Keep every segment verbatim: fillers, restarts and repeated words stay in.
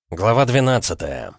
Глава двенадцатая.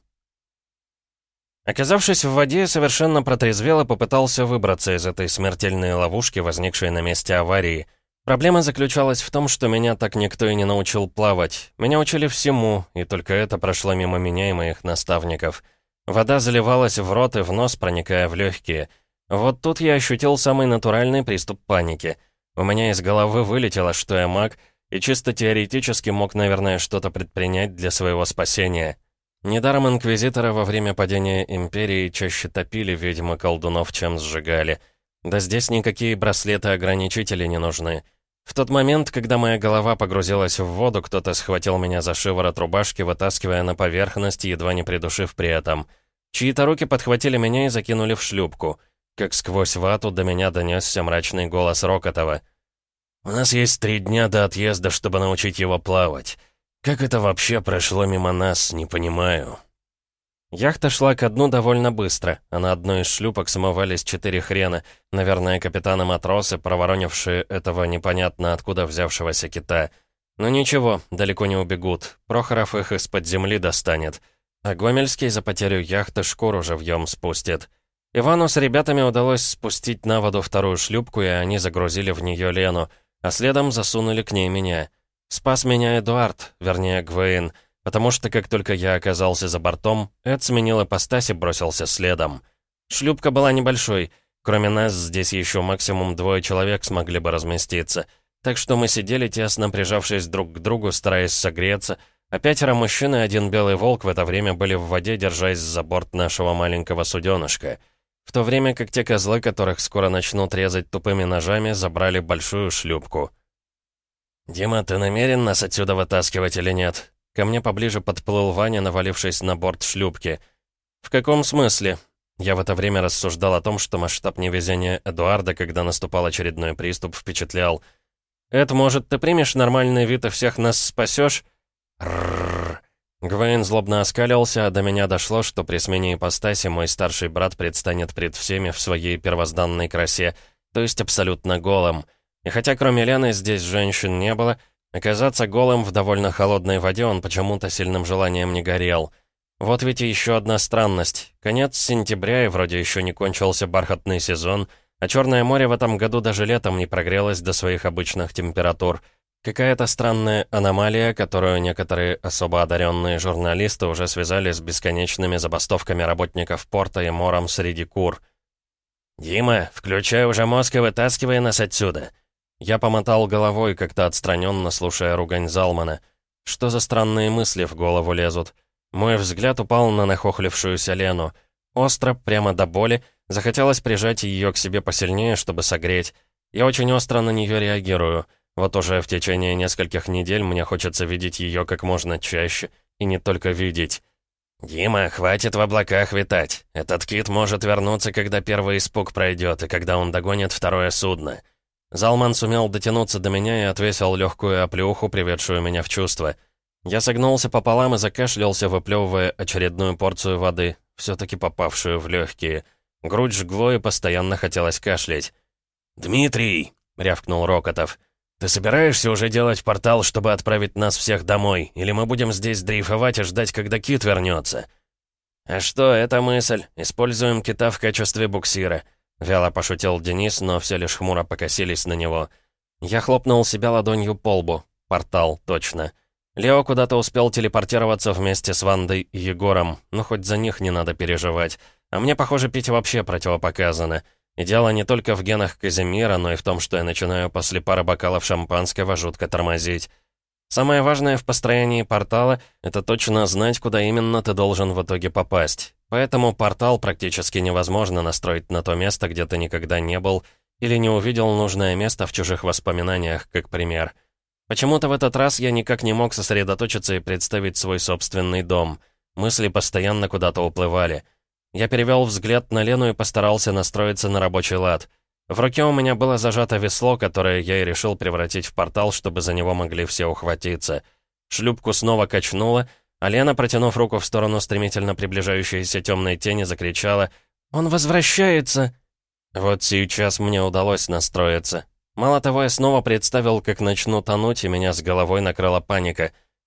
Оказавшись в воде, совершенно протрезвел и попытался выбраться из этой смертельной ловушки, возникшей на месте аварии. Проблема заключалась в том, что меня так никто и не научил плавать. Меня учили всему, и только это прошло мимо меня и моих наставников. Вода заливалась в рот и в нос, проникая в легкие. Вот тут я ощутил самый натуральный приступ паники. У меня из головы вылетело, что я маг, и чисто теоретически мог, наверное, что-то предпринять для своего спасения. Недаром инквизиторы во время падения Империи чаще топили ведьм и колдунов, чем сжигали. Да здесь никакие браслеты-ограничители не нужны. В тот момент, когда моя голова погрузилась в воду, кто-то схватил меня за шиворот рубашки, вытаскивая на поверхность, едва не придушив при этом. Чьи-то руки подхватили меня и закинули в шлюпку. Как сквозь вату до меня донесся мрачный голос Рокотова. «У нас есть три дня до отъезда, чтобы научить его плавать. Как это вообще прошло мимо нас, не понимаю». Яхта шла ко дну довольно быстро, а на одной из шлюпок смывались четыре хрена, наверное, капитаны-матросы, проворонившие этого непонятно откуда взявшегося кита. Но ничего, далеко не убегут, Прохоров их из-под земли достанет, а Гомельский за потерю яхты шкуру живьем спустит. Ивану с ребятами удалось спустить на воду вторую шлюпку, и они загрузили в нее Лену, а следом засунули к ней меня. Спас меня Эдуард, вернее, Гвейн, потому что как только я оказался за бортом, Эд сменил ипостась и бросился следом. Шлюпка была небольшой, кроме нас здесь еще максимум двое человек смогли бы разместиться, так что мы сидели тесно прижавшись друг к другу, стараясь согреться, а пятеро мужчин и один белый волк в это время были в воде, держась за борт нашего маленького суденышка. В то время как те козлы, которых скоро начнут резать тупыми ножами, забрали большую шлюпку. «Дима, ты намерен нас отсюда вытаскивать или нет?» Ко мне поближе подплыл Ваня, навалившись на борт шлюпки. «В каком смысле?» Я в это время рассуждал о том, что масштаб невезения Эдуарда, когда наступал очередной приступ, впечатлял. «Эд, может, ты примешь нормальный вид и всех нас спасешь?» «Рррррр». Гвейн злобно оскалился, а до меня дошло, что при смене ипостаси мой старший брат предстанет пред всеми в своей первозданной красе, то есть абсолютно голым. И хотя кроме Лены здесь женщин не было, оказаться голым в довольно холодной воде он почему-то сильным желанием не горел. Вот ведь и еще одна странность. Конец сентября, и вроде еще не кончился бархатный сезон, а Черное море в этом году даже летом не прогрелось до своих обычных температур. Какая-то странная аномалия, которую некоторые особо одаренные журналисты уже связали с бесконечными забастовками работников порта и мором среди кур. «Дима, включай уже мозг и вытаскивай нас отсюда!» Я помотал головой, как-то отстраненно слушая ругань Залмана. Что за странные мысли в голову лезут? Мой взгляд упал на нахохлившуюся Лену. Остро, прямо до боли, захотелось прижать ее к себе посильнее, чтобы согреть. Я очень остро на нее реагирую. Вот уже в течение нескольких недель мне хочется видеть ее как можно чаще, и не только видеть. «Дима, хватит в облаках витать. Этот кит может вернуться, когда первый испуг пройдет, и когда он догонит второе судно». Залман сумел дотянуться до меня и отвесил легкую оплеуху, приведшую меня в чувство. Я согнулся пополам и закашлялся, выплевывая очередную порцию воды, все-таки попавшую в легкие. Грудь жгло и постоянно хотелось кашлять. «Дмитрий!» — рявкнул Рокотов. «Ты собираешься уже делать портал, чтобы отправить нас всех домой? Или мы будем здесь дрейфовать и ждать, когда кит вернется?» «А что, это мысль. Используем кита в качестве буксира». Вяло пошутил Денис, но все лишь хмуро покосились на него. Я хлопнул себя ладонью по лбу. Портал, точно. Лео куда-то успел телепортироваться вместе с Вандой и Егором, но хоть за них не надо переживать. А мне, похоже, пить вообще противопоказано. И дело не только в генах Казимира, но и в том, что я начинаю после пары бокалов шампанского жутко тормозить. Самое важное в построении портала — это точно знать, куда именно ты должен в итоге попасть. Поэтому портал практически невозможно настроить на то место, где ты никогда не был или не увидел нужное место в чужих воспоминаниях, как пример. Почему-то в этот раз я никак не мог сосредоточиться и представить свой собственный дом. Мысли постоянно куда-то уплывали. Я перевел взгляд на Лену и постарался настроиться на рабочий лад. В руке у меня было зажато весло, которое я и решил превратить в портал, чтобы за него могли все ухватиться. Шлюпку снова качнуло, а Лена, протянув руку в сторону стремительно приближающейся темной тени, закричала: «Он возвращается!» Вот сейчас мне удалось настроиться. Мало того, я снова представил, как начну тонуть, и меня с головой накрыла паника.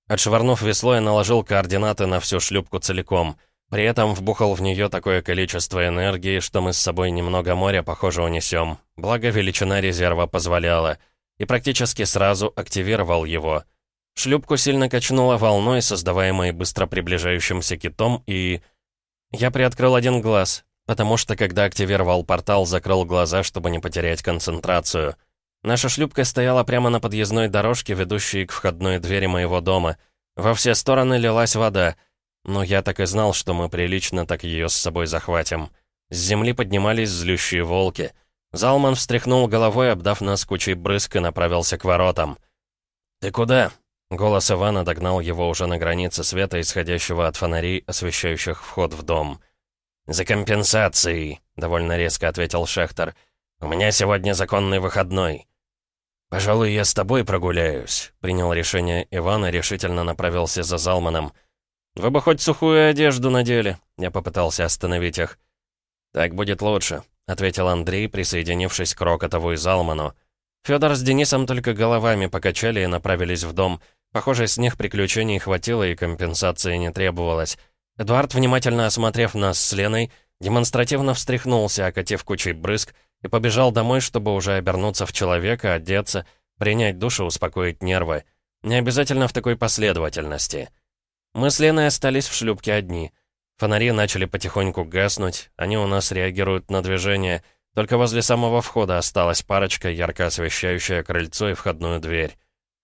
Отшвырнув весло, я наложил координаты на всю шлюпку целиком. При этом вбухал в нее такое количество энергии, что мы с собой немного моря, похоже, унесем. Благо, величина резерва позволяла. И практически сразу активировал его. Шлюпку сильно качнуло волной, создаваемой быстро приближающимся китом, и... Я приоткрыл один глаз, потому что, когда активировал портал, закрыл глаза, чтобы не потерять концентрацию. Наша шлюпка стояла прямо на подъездной дорожке, ведущей к входной двери моего дома. Во все стороны лилась вода. Но я так и знал, что мы прилично так ее с собой захватим. С земли поднимались злющие волки. Залман встряхнул головой, обдав нас кучей брызг, и направился к воротам. «Ты куда?» Голос Ивана догнал его уже на границе света, исходящего от фонарей, освещающих вход в дом. «За компенсацией», — довольно резко ответил Шехтер. «У меня сегодня законный выходной». «Пожалуй, я с тобой прогуляюсь», — принял решение Иван и решительно направился за Залманом. «Вы бы хоть сухую одежду надели», — я попытался остановить их. «Так будет лучше», — ответил Андрей, присоединившись к Рокотову и Залману. Федор с Денисом только головами покачали и направились в дом. Похоже, с них приключений хватило и компенсации не требовалось. Эдуард, внимательно осмотрев нас с Леной, демонстративно встряхнулся, окатив кучей брызг, и побежал домой, чтобы уже обернуться в человека, одеться, принять душ и успокоить нервы. Не обязательно в такой последовательности. Мы с Леной остались в шлюпке одни. Фонари начали потихоньку гаснуть, они у нас реагируют на движение. Только возле самого входа осталась парочка, ярко освещающая крыльцо и входную дверь.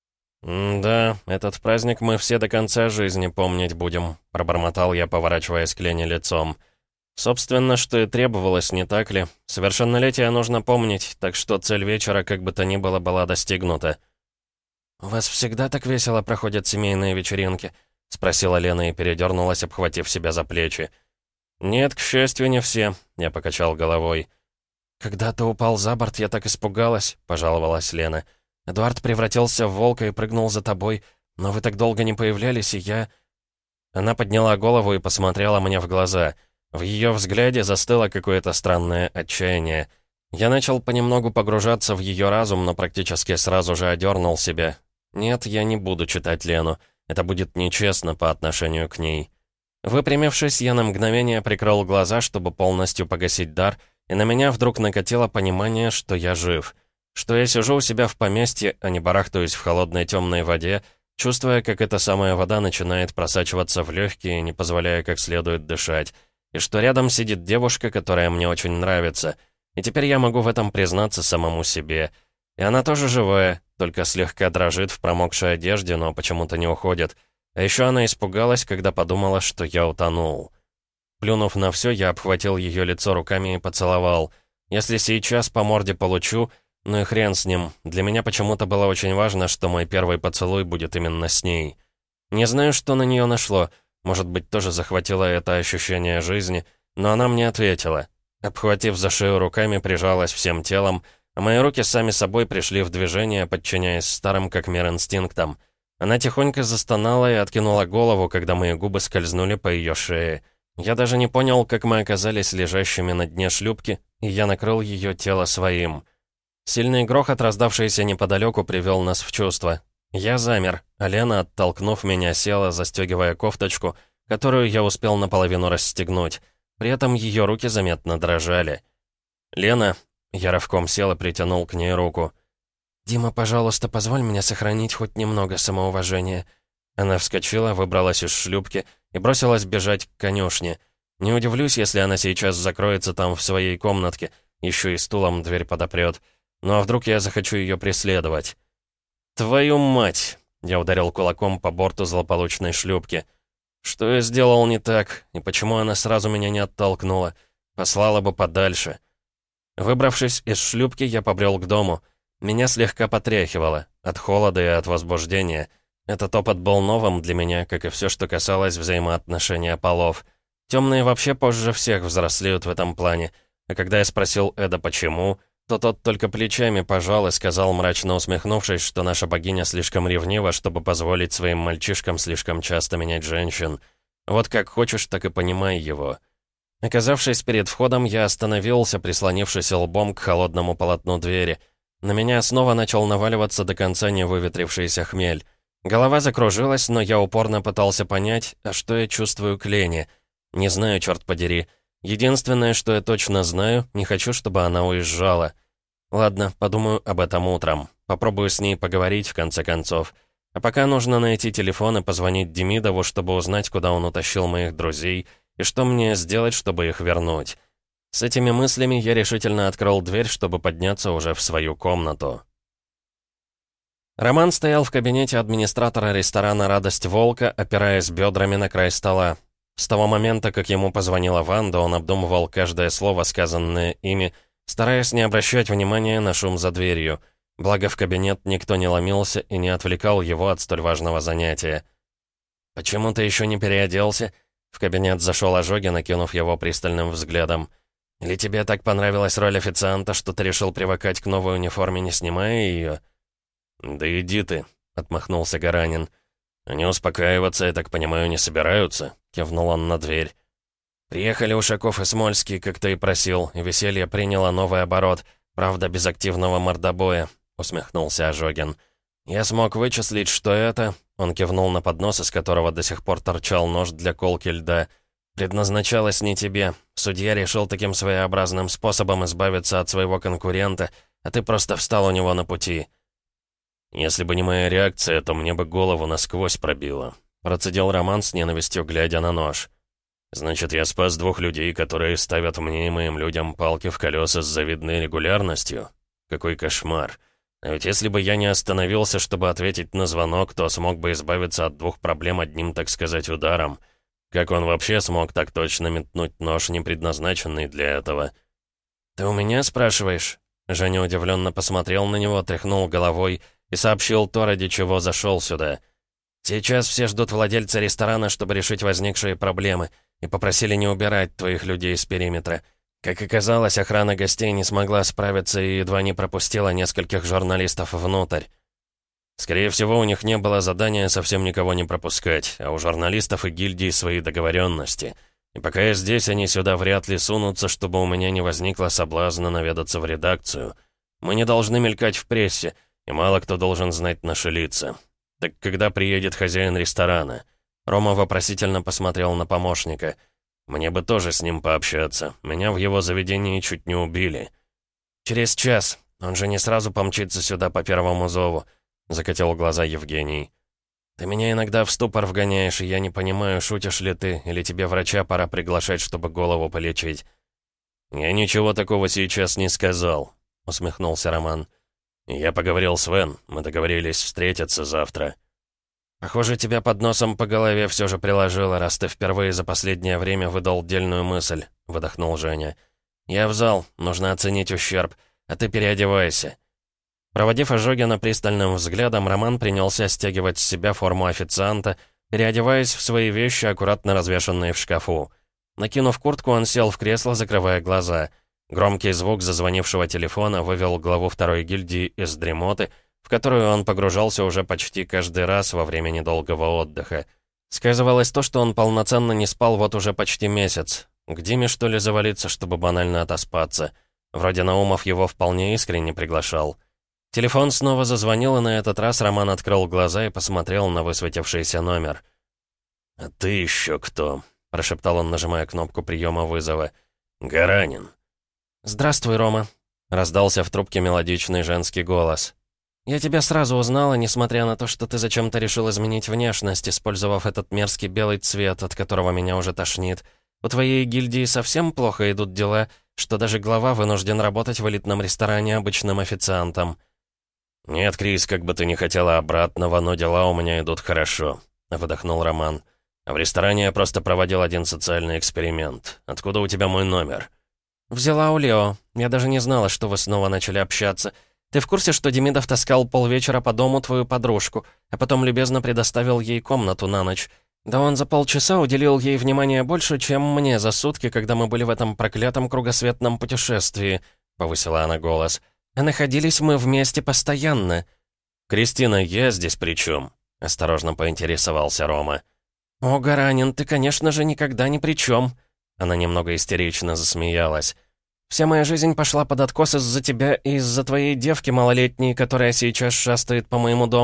«Да, этот праздник мы все до конца жизни помнить будем», — пробормотал я, поворачиваясь к Лене лицом. «Собственно, что и требовалось, не так ли? Совершеннолетие нужно помнить, так что цель вечера, как бы то ни было, была достигнута». «У вас всегда так весело проходят семейные вечеринки?» — спросила Лена и передернулась, обхватив себя за плечи. «Нет, к счастью, не все», — я покачал головой. «Когда ты упал за борт, я так испугалась», — пожаловалась Лена. «Эдуард превратился в волка и прыгнул за тобой, но вы так долго не появлялись, и я...» Она подняла голову и посмотрела мне в глаза. В ее взгляде застыло какое-то странное отчаяние. Я начал понемногу погружаться в ее разум, но практически сразу же одернул себя. Нет, я не буду читать Лену. Это будет нечестно по отношению к ней. Выпрямившись, я на мгновение прикрыл глаза, чтобы полностью погасить дар, и на меня вдруг накатило понимание, что я жив. Что я сижу у себя в поместье, а не барахтаюсь в холодной темной воде, чувствуя, как эта самая вода начинает просачиваться в легкие, не позволяя как следует дышать. И что рядом сидит девушка, которая мне очень нравится. И теперь я могу в этом признаться самому себе. И она тоже живая, только слегка дрожит в промокшей одежде, но почему-то не уходит. А еще она испугалась, когда подумала, что я утонул. Плюнув на все, я обхватил ее лицо руками и поцеловал. Если сейчас по морде получу, ну и хрен с ним. Для меня почему-то было очень важно, что мой первый поцелуй будет именно с ней. Не знаю, что на нее нашло. Может быть, тоже захватило это ощущение жизни, но она мне ответила. Обхватив за шею руками, прижалась всем телом, а мои руки сами собой пришли в движение, подчиняясь старым как мир инстинктам. Она тихонько застонала и откинула голову, когда мои губы скользнули по ее шее. Я даже не понял, как мы оказались лежащими на дне шлюпки, и я накрыл ее тело своим. Сильный грохот, раздавшийся неподалеку, привел нас в чувство. Я замер, а Лена, оттолкнув меня, села, застегивая кофточку, которую я успел наполовину расстегнуть. При этом ее руки заметно дрожали. «Лена...» — я рывком сел и притянул к ней руку. «Дима, пожалуйста, позволь мне сохранить хоть немного самоуважения». Она вскочила, выбралась из шлюпки и бросилась бежать к конюшне. Не удивлюсь, если она сейчас закроется там в своей комнатке, еще и стулом дверь подопрет. Ну а вдруг я захочу ее преследовать? «Твою мать!» — я ударил кулаком по борту злополучной шлюпки. «Что я сделал не так? И почему она сразу меня не оттолкнула? Послала бы подальше». Выбравшись из шлюпки, я побрел к дому. Меня слегка потряхивало, от холода и от возбуждения. Этот опыт был новым для меня, как и все, что касалось взаимоотношения полов. Темные вообще позже всех взрослеют в этом плане. А когда я спросил Эда, почему, то тот только плечами пожал и сказал, мрачно усмехнувшись, что наша богиня слишком ревнива, чтобы позволить своим мальчишкам слишком часто менять женщин. Вот как хочешь, так и понимай его. Оказавшись перед входом, я остановился, прислонившись лбом к холодному полотну двери. На меня снова начал наваливаться до конца не выветрившийся хмель. Голова закружилась, но я упорно пытался понять, а что я чувствую к Лене. Не знаю, черт подери. Единственное, что я точно знаю, не хочу, чтобы она уезжала. Ладно, подумаю об этом утром. Попробую с ней поговорить, в конце концов. А пока нужно найти телефон и позвонить Демидову, чтобы узнать, куда он утащил моих друзей, и что мне сделать, чтобы их вернуть. С этими мыслями я решительно открыл дверь, чтобы подняться уже в свою комнату. Роман стоял в кабинете администратора ресторана «Радость Волка», опираясь бедрами на край стола. С того момента, как ему позвонила Ванда, он обдумывал каждое слово, сказанное ими, стараясь не обращать внимания на шум за дверью. Благо в кабинет никто не ломился и не отвлекал его от столь важного занятия. «Почему ты еще не переоделся?» В кабинет зашел Ожогин, накинув его пристальным взглядом. «Или тебе так понравилась роль официанта, что ты решил привыкать к новой униформе, не снимая ее?» «Да иди ты», — отмахнулся Гаранин. «Они успокаиваться, я так понимаю, не собираются?» — кивнул он на дверь. «Приехали Ушаков и Смольский, как ты и просил, и веселье приняло новый оборот, правда, без активного мордобоя», — усмехнулся Ожогин. «Я смог вычислить, что это...» — он кивнул на поднос, из которого до сих пор торчал нож для колки льда. «Предназначалось не тебе. Судья решил таким своеобразным способом избавиться от своего конкурента, а ты просто встал у него на пути». «Если бы не моя реакция, то мне бы голову насквозь пробило», — процедил Роман с ненавистью, глядя на нож. «Значит, я спас двух людей, которые ставят мне и моим людям палки в колеса с завидной регулярностью? Какой кошмар. А ведь если бы я не остановился, чтобы ответить на звонок, то смог бы избавиться от двух проблем одним, так сказать, ударом. Как он вообще смог так точно метнуть нож, не предназначенный для этого?» «Ты у меня спрашиваешь?» Женя удивленно посмотрел на него, тряхнул головой и сообщил то, ради чего зашел сюда. «Сейчас все ждут владельца ресторана, чтобы решить возникшие проблемы, и попросили не убирать твоих людей с периметра. Как оказалось, охрана гостей не смогла справиться и едва не пропустила нескольких журналистов внутрь. Скорее всего, у них не было задания совсем никого не пропускать, а у журналистов и гильдии свои договоренности. И пока я здесь, они сюда вряд ли сунутся, чтобы у меня не возникло соблазна наведаться в редакцию. Мы не должны мелькать в прессе, и мало кто должен знать наши лица. Так когда приедет хозяин ресторана?» Рома вопросительно посмотрел на помощника. «Мне бы тоже с ним пообщаться. Меня в его заведении чуть не убили». «Через час. Он же не сразу помчится сюда по первому зову», — закатил глаза Евгений. «Ты меня иногда в ступор вгоняешь, и я не понимаю, шутишь ли ты, или тебе врача пора приглашать, чтобы голову полечить». «Я ничего такого сейчас не сказал», — усмехнулся Роман. «Я поговорил с Вен, мы договорились встретиться завтра». «Похоже, тебя под носом по голове все же приложило, раз ты впервые за последнее время выдал дельную мысль», — выдохнул Женя. «Я в зал, нужно оценить ущерб, а ты переодевайся». Проводив Ожогина пристальным взглядом, Роман принялся стягивать с себя форму официанта, переодеваясь в свои вещи, аккуратно развешанные в шкафу. Накинув куртку, он сел в кресло, закрывая глаза. Громкий звук зазвонившего телефона вывел главу второй гильдии из дремоты, в которую он погружался уже почти каждый раз во время недолгого отдыха. Сказывалось то, что он полноценно не спал вот уже почти месяц. К Диме, что ли, завалиться, чтобы банально отоспаться? Вроде Наумов его вполне искренне приглашал. Телефон снова зазвонил, и на этот раз Роман открыл глаза и посмотрел на высветившийся номер. «А ты еще кто?» — прошептал он, нажимая кнопку приема вызова. «Гаранин». «Здравствуй, Рома», — раздался в трубке мелодичный женский голос. «Я тебя сразу узнала, несмотря на то, что ты зачем-то решил изменить внешность, использовав этот мерзкий белый цвет, от которого меня уже тошнит. У твоей гильдии совсем плохо идут дела, что даже глава вынужден работать в элитном ресторане обычным официантом». «Нет, Крис, как бы ты ни хотела обратного, но дела у меня идут хорошо», — выдохнул Роман. «А в ресторане я просто проводил один социальный эксперимент. Откуда у тебя мой номер?» «Взяла у Лео. Я даже не знала, что вы снова начали общаться. Ты в курсе, что Демидов таскал полвечера по дому твою подружку, а потом любезно предоставил ей комнату на ночь? Да он за полчаса уделил ей внимания больше, чем мне за сутки, когда мы были в этом проклятом кругосветном путешествии», — повысила она голос. «А находились мы вместе постоянно». «Кристина, я здесь при чем?» — осторожно поинтересовался Рома. «О, Гаранин, ты, конечно же, никогда ни при чем». Она немного истерично засмеялась. «Вся моя жизнь пошла под откос из-за тебя и из-за твоей девки малолетней, которая сейчас шастает по моему дому.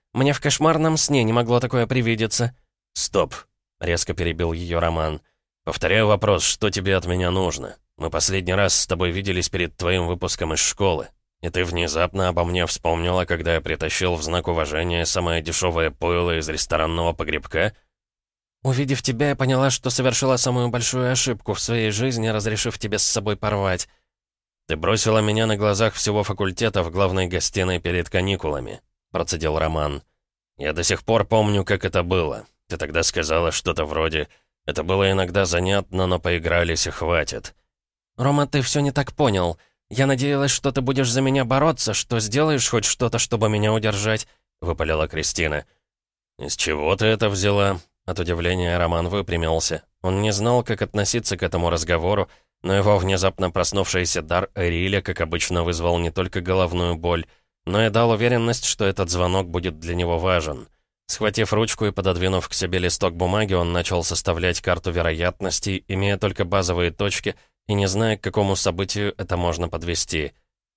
Мне в кошмарном сне не могло такое привидеться». «Стоп», — резко перебил ее Роман. «Повторяю вопрос, что тебе от меня нужно? Мы последний раз с тобой виделись перед твоим выпуском из школы. И ты внезапно обо мне вспомнила, когда я притащил в знак уважения самое дешевое пойло из ресторанного погребка?» «Увидев тебя, я поняла, что совершила самую большую ошибку в своей жизни, разрешив тебе с собой порвать». «Ты бросила меня на глазах всего факультета в главной гостиной перед каникулами», — процедил Роман. «Я до сих пор помню, как это было. Ты тогда сказала что-то вроде «это было иногда занятно, но поигрались и хватит». «Рома, ты все не так понял. Я надеялась, что ты будешь за меня бороться, что сделаешь хоть что-то, чтобы меня удержать», — выпалила Кристина. «Из чего ты это взяла?» От удивления Роман выпрямился. Он не знал, как относиться к этому разговору, но его внезапно проснувшийся дар Эриля, как обычно, вызвал не только головную боль, но и дал уверенность, что этот звонок будет для него важен. Схватив ручку и пододвинув к себе листок бумаги, он начал составлять карту вероятностей, имея только базовые точки и не зная, к какому событию это можно подвести.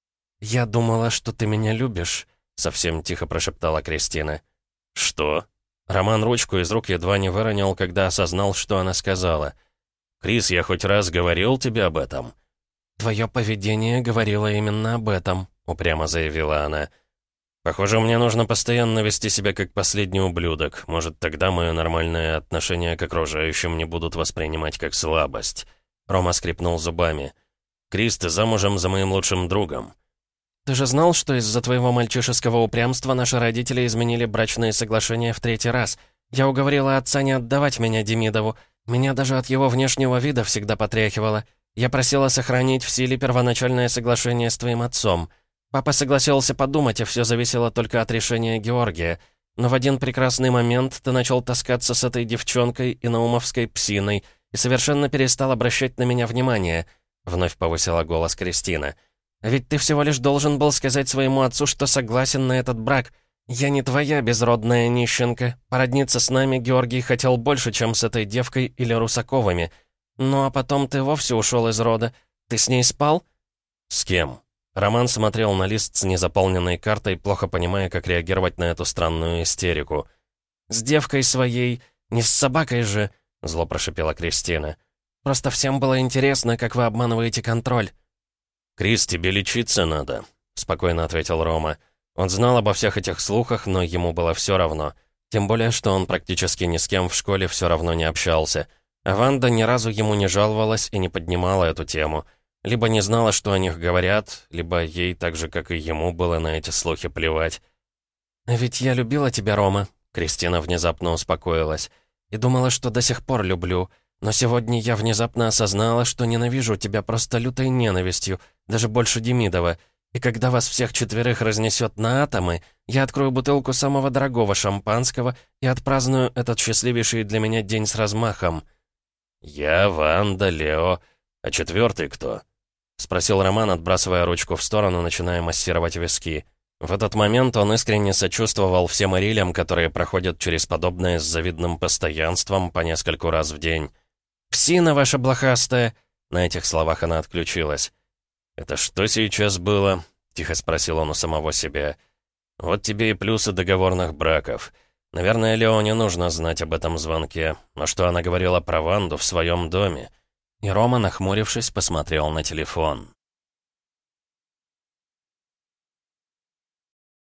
«Я думала, что ты меня любишь», — совсем тихо прошептала Кристина. «Что?» Роман ручку из рук едва не выронил, когда осознал, что она сказала. «Крис, я хоть раз говорил тебе об этом?» «Твое поведение говорило именно об этом», — упрямо заявила она. «Похоже, мне нужно постоянно вести себя как последний ублюдок. Может, тогда мое нормальное отношение к окружающим не будут воспринимать как слабость». Рома скрипнул зубами. «Крис, ты замужем за моим лучшим другом». «Ты же знал, что из-за твоего мальчишеского упрямства наши родители изменили брачные соглашения в третий раз? Я уговорила отца не отдавать меня Демидову. Меня даже от его внешнего вида всегда потряхивало. Я просила сохранить в силе первоначальное соглашение с твоим отцом. Папа согласился подумать, и все зависело только от решения Георгия. Но в один прекрасный момент ты начал таскаться с этой девчонкой и наумовской псиной и совершенно перестал обращать на меня внимание», — вновь повысила голос Кристина. «Ведь ты всего лишь должен был сказать своему отцу, что согласен на этот брак. Я не твоя безродная нищенка. Породниться с нами Георгий хотел больше, чем с этой девкой или Русаковыми. Ну а потом ты вовсе ушел из рода. Ты с ней спал?» «С кем?» Роман смотрел на лист с незаполненной картой, плохо понимая, как реагировать на эту странную истерику. «С девкой своей, не с собакой же», — зло прошипела Кристина. «Просто всем было интересно, как вы обманываете контроль». «Крис, тебе лечиться надо», — спокойно ответил Рома. Он знал обо всех этих слухах, но ему было все равно. Тем более, что он практически ни с кем в школе все равно не общался. А Ванда ни разу ему не жаловалась и не поднимала эту тему. Либо не знала, что о них говорят, либо ей, так же, как и ему, было на эти слухи плевать. «Ведь я любила тебя, Рома», — Кристина внезапно успокоилась. «И думала, что до сих пор люблю. Но сегодня я внезапно осознала, что ненавижу тебя просто лютой ненавистью, даже больше Демидова. И когда вас всех четверых разнесет на атомы, я открою бутылку самого дорогого шампанского и отпраздную этот счастливейший для меня день с размахом». «Я, Ванда, Лео. А четвертый кто?» — спросил Роман, отбрасывая ручку в сторону, начиная массировать виски. В этот момент он искренне сочувствовал всем Ирилям, которые проходят через подобное с завидным постоянством по нескольку раз в день. «Псина ваша блохастая!» На этих словах она отключилась. «Это что сейчас было?» — тихо спросил он у самого себя. «Вот тебе и плюсы договорных браков. Наверное, Лео не нужно знать об этом звонке, но что она говорила про Ванду в своем доме». И Рома, нахмурившись, посмотрел на телефон.